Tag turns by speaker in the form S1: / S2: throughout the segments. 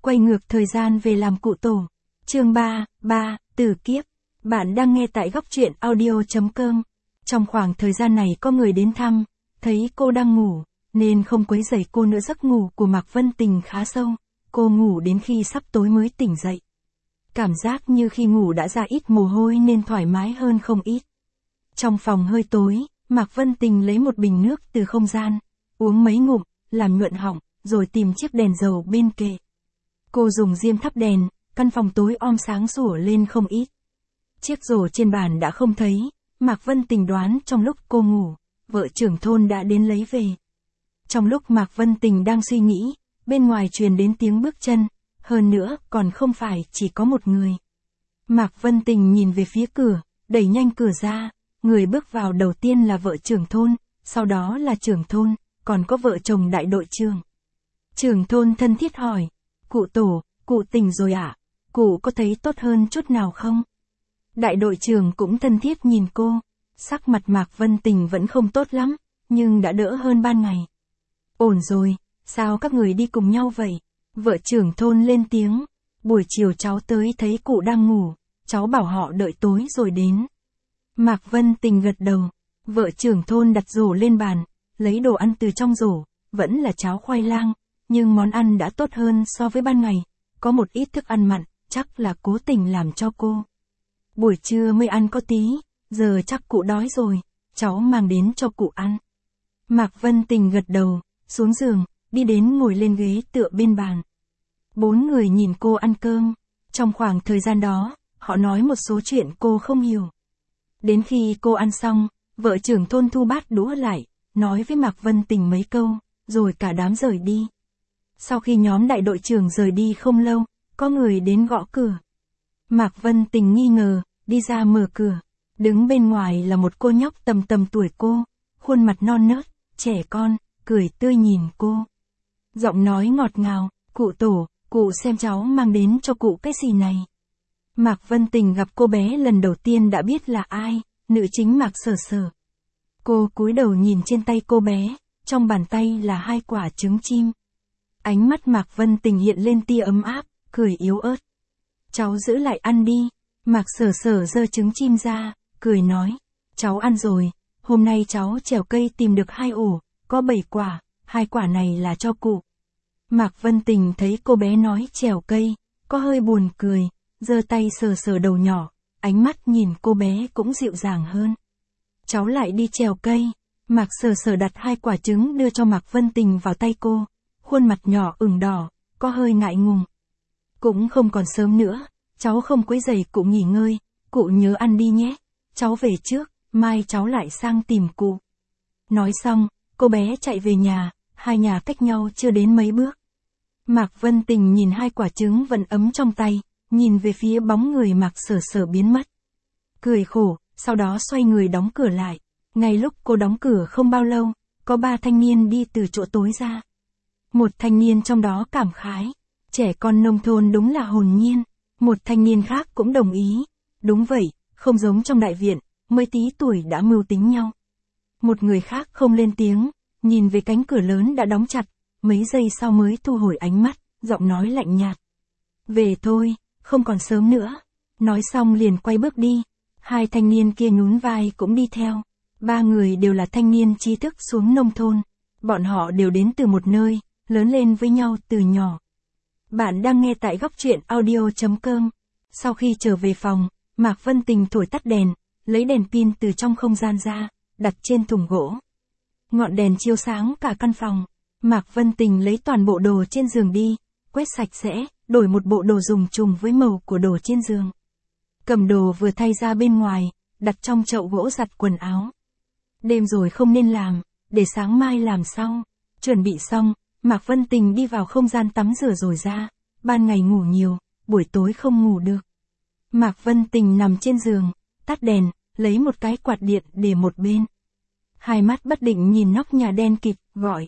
S1: Quay ngược thời gian về làm cụ tổ. Chương 3, Tử kiếp. Bạn đang nghe tại góc truyện audio.com. Trong khoảng thời gian này có người đến thăm, thấy cô đang ngủ, nên không quấy rầy cô nữa. Giấc ngủ của Mạc Vân Tình khá sâu, cô ngủ đến khi sắp tối mới tỉnh dậy. Cảm giác như khi ngủ đã ra ít mồ hôi nên thoải mái hơn không ít. Trong phòng hơi tối, Mạc Vân Tình lấy một bình nước từ không gian, uống mấy ngụm, làm nhuận họng, rồi tìm chiếc đèn dầu bên kệ. Cô dùng diêm thắp đèn, căn phòng tối om sáng sủa lên không ít. Chiếc rổ trên bàn đã không thấy, Mạc Vân Tình đoán trong lúc cô ngủ, vợ trưởng thôn đã đến lấy về. Trong lúc Mạc Vân Tình đang suy nghĩ, bên ngoài truyền đến tiếng bước chân, hơn nữa còn không phải chỉ có một người. Mạc Vân Tình nhìn về phía cửa, đẩy nhanh cửa ra, người bước vào đầu tiên là vợ trưởng thôn, sau đó là trưởng thôn, còn có vợ chồng đại đội trưởng. Trưởng thôn thân thiết hỏi, cụ tổ, cụ tỉnh rồi ạ? Cụ có thấy tốt hơn chút nào không? Đại đội trưởng cũng thân thiết nhìn cô, sắc mặt Mạc Vân Tình vẫn không tốt lắm, nhưng đã đỡ hơn ban ngày. Ổn rồi, sao các người đi cùng nhau vậy? Vợ trưởng thôn lên tiếng, buổi chiều cháu tới thấy cụ đang ngủ, cháu bảo họ đợi tối rồi đến. Mạc Vân Tình gật đầu, vợ trưởng thôn đặt rổ lên bàn, lấy đồ ăn từ trong rổ, vẫn là cháo khoai lang, nhưng món ăn đã tốt hơn so với ban ngày, có một ít thức ăn mặn, chắc là cố tình làm cho cô. Buổi trưa mới ăn có tí, giờ chắc cụ đói rồi, cháu mang đến cho cụ ăn. Mạc Vân Tình gật đầu, xuống giường, đi đến ngồi lên ghế tựa bên bàn. 4 người nhìn cô ăn cơm, trong khoảng thời gian đó, họ nói một số chuyện cô không hiểu. Đến khi cô ăn xong, vợ trưởng thôn thu bát đũa lại, nói với Mạc Vân Tình mấy câu, rồi cả đám rời đi. Sau khi nhóm đại đội trưởng rời đi không lâu, có người đến gõ cửa. Mạc Vân Tình nghi ngờ, đi ra mở cửa. Đứng bên ngoài là một cô nhóc tầm tuổi cô, khuôn mặt non nớt, trẻ con, cười tươi nhìn cô. Giọng nói ngọt ngào, cụ tổ, cụ xem cháu mang đến cho cụ cái gì này. Mạc Vân Tình gặp cô bé lần đầu tiên đã biết là ai, nữ chính Mạc Sở Sở. Cô cúi đầu nhìn trên tay cô bé, trong bàn tay là 2 quả trứng chim. Ánh mắt Mạc Vân Tình hiện lên tia ấm áp, cười yếu ớt. Cháu giữ lại ăn đi. Mạc Sở Sở giơ trứng chim ra, cười nói. Cháu ăn rồi, hôm nay cháu trèo cây tìm được 2 ổ, có 7 quả, 2 quả này là cho cụ. Mạc Vân Tình thấy cô bé nói trèo cây, có hơi buồn cười, giơ tay sờ sờ đầu nhỏ, ánh mắt nhìn cô bé cũng dịu dàng hơn. Cháu lại đi trèo cây. Mạc Sở Sở đặt 2 quả trứng đưa cho Mạc Vân Tình vào tay cô, khuôn mặt nhỏ ửng đỏ, có hơi ngại ngùng. Cũng không còn sớm nữa, cháu không quấy rầy cụ nghỉ ngơi, cụ nhớ ăn đi nhé, cháu về trước, mai cháu lại sang tìm cụ. Nói xong, cô bé chạy về nhà, 2 nhà cách nhau chưa đến mấy bước. Mạc Vân Tình nhìn 2 quả trứng vẫn ấm trong tay, nhìn về phía bóng người Mạc Sở Sở biến mất. Cười khổ, sau đó xoay người đóng cửa lại. Ngay lúc cô đóng cửa không bao lâu, có 3 thanh niên đi từ chỗ tối ra. Một thanh niên trong đó cảm khái, trẻ con nông thôn đúng là hồn nhiên. Một thanh niên khác cũng đồng ý, đúng vậy, không giống trong đại viện, mới tí tuổi đã mưu tính nhau. Một người khác không lên tiếng, nhìn về cánh cửa lớn đã đóng chặt, mấy giây sau mới thu hồi ánh mắt, giọng nói lạnh nhạt. Về thôi, không còn sớm nữa. Nói xong liền quay bước đi, 2 thanh niên kia nhún vai cũng đi theo. 3 người đều là thanh niên trí thức xuống nông thôn, bọn họ đều đến từ một nơi, lớn lên với nhau từ nhỏ. Bạn đang nghe tại góc truyện audio.com. Sau khi trở về phòng, Mạc Vân Tình thổi tắt đèn, lấy đèn pin từ trong không gian ra, đặt trên thùng gỗ. Ngọn đèn chiếu sáng cả căn phòng. Mạc Vân Tình lấy toàn bộ đồ trên giường đi, quét sạch sẽ, đổi một bộ đồ dùng trùng với màu của đồ trên giường. Cầm đồ vừa thay ra bên ngoài, đặt trong chậu gỗ giặt quần áo. Đêm rồi không nên làm, để sáng mai làm sau. Chuẩn bị xong, Mạc Vân Tình đi vào không gian tắm rửa rồi ra. Ban ngày ngủ nhiều, buổi tối không ngủ được. Mạc Vân Tình nằm trên giường, tắt đèn, lấy một cái quạt điện để một bên. 2 mắt bất định nhìn nóc nhà đen kịt, gọi.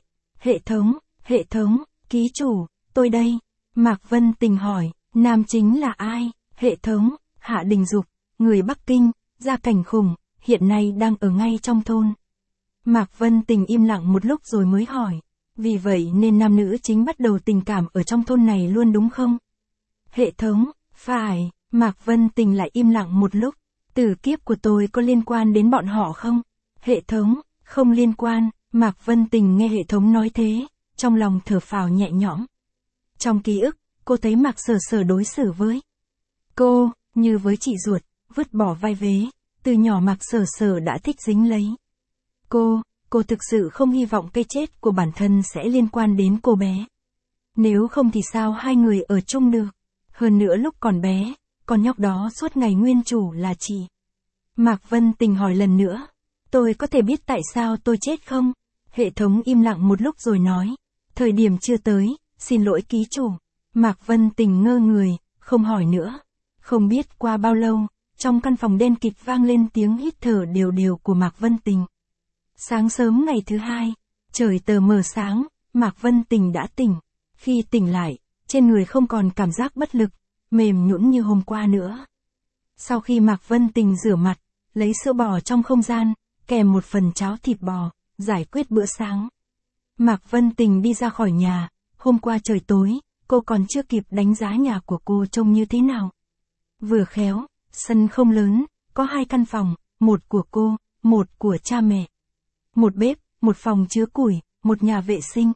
S1: Hệ thống, ký chủ, tôi đây. Mạc Vân Tình hỏi, nam chính là ai? Hệ thống, Hạ Đình Dục, người Bắc Kinh, gia cảnh khủng, hiện nay đang ở ngay trong thôn. Mạc Vân Tình im lặng một lúc rồi mới hỏi. Vì vậy nên nam nữ chính bắt đầu tình cảm ở trong thôn này luôn đúng không? Hệ thống, phải, Mạc Vân Tình lại im lặng một lúc. Tử kiếp của tôi có liên quan đến bọn họ không? Hệ thống, không liên quan, Mạc Vân Tình nghe hệ thống nói thế, trong lòng thở phào nhẹ nhõm. Trong ký ức, cô thấy Mạc Sở Sở đối xử với cô, như với chị ruột, vứt bỏ vai vế, từ nhỏ Mạc Sở Sở đã thích dính lấy. Cô thực sự không hy vọng cái chết của bản thân sẽ liên quan đến cô bé. Nếu không thì sao hai người ở chung được? Hơn nữa lúc còn bé, con nhóc đó suốt ngày nguyên chủ là chị. Mạc Vân Tình hỏi lần nữa, tôi có thể biết tại sao tôi chết không? Hệ thống im lặng một lúc rồi nói, thời điểm chưa tới, xin lỗi ký chủ. Mạc Vân Tình ngơ người, không hỏi nữa. Không biết qua bao lâu, trong căn phòng đen kịt vang lên tiếng hít thở đều đều của Mạc Vân Tình. Sáng sớm ngày thứ hai, trời tờ mờ sáng, Mạc Vân Tình đã tỉnh. Khi tỉnh lại, trên người không còn cảm giác bất lực, mềm nhũn như hôm qua nữa. Sau khi Mạc Vân Tình rửa mặt, lấy sữa bò trong không gian, kèm một phần cháo thịt bò, giải quyết bữa sáng. Mạc Vân Tình đi ra khỏi nhà, hôm qua trời tối, cô còn chưa kịp đánh giá nhà của cô trông như thế nào. Vừa khéo, sân không lớn, có 2 căn phòng, một của cô, một của cha mẹ. Một bếp, một phòng chứa củi, một nhà vệ sinh.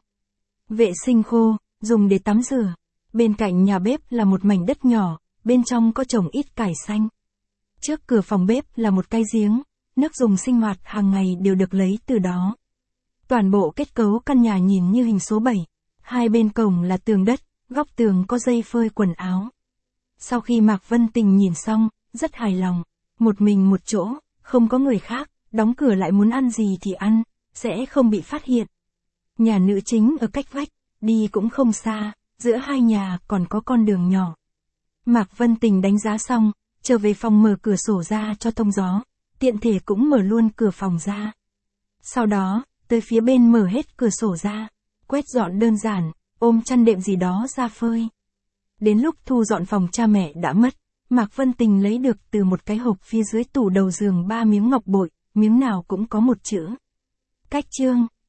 S1: Vệ sinh khô, dùng để tắm rửa. Bên cạnh nhà bếp là một mảnh đất nhỏ, bên trong có trồng ít cải xanh. Trước cửa phòng bếp là một cái giếng, nước dùng sinh hoạt hàng ngày đều được lấy từ đó. Toàn bộ kết cấu căn nhà nhìn như hình số 7. Hai bên cổng là tường đất, góc tường có dây phơi quần áo. Sau khi Mạc Vân Tình nhìn xong, rất hài lòng. Một mình một chỗ, không có người khác, đóng cửa lại muốn ăn gì thì ăn, sẽ không bị phát hiện. Nhà nữ chính ở cách vách, đi cũng không xa, giữa hai nhà còn có con đường nhỏ. Mạc Vân Tình đánh giá xong, trở về phòng mở cửa sổ ra cho thông gió, tiện thể cũng mở luôn cửa phòng ra. Sau đó, tới phía bên mở hết cửa sổ ra, quét dọn đơn giản, ôm chăn đệm gì đó ra phơi. Đến lúc thu dọn phòng cha mẹ đã mất, Mạc Vân Tình lấy được từ một cái hộp phía dưới tủ đầu giường 3 miếng ngọc bội, miếng nào cũng có một chữ. Cách chương,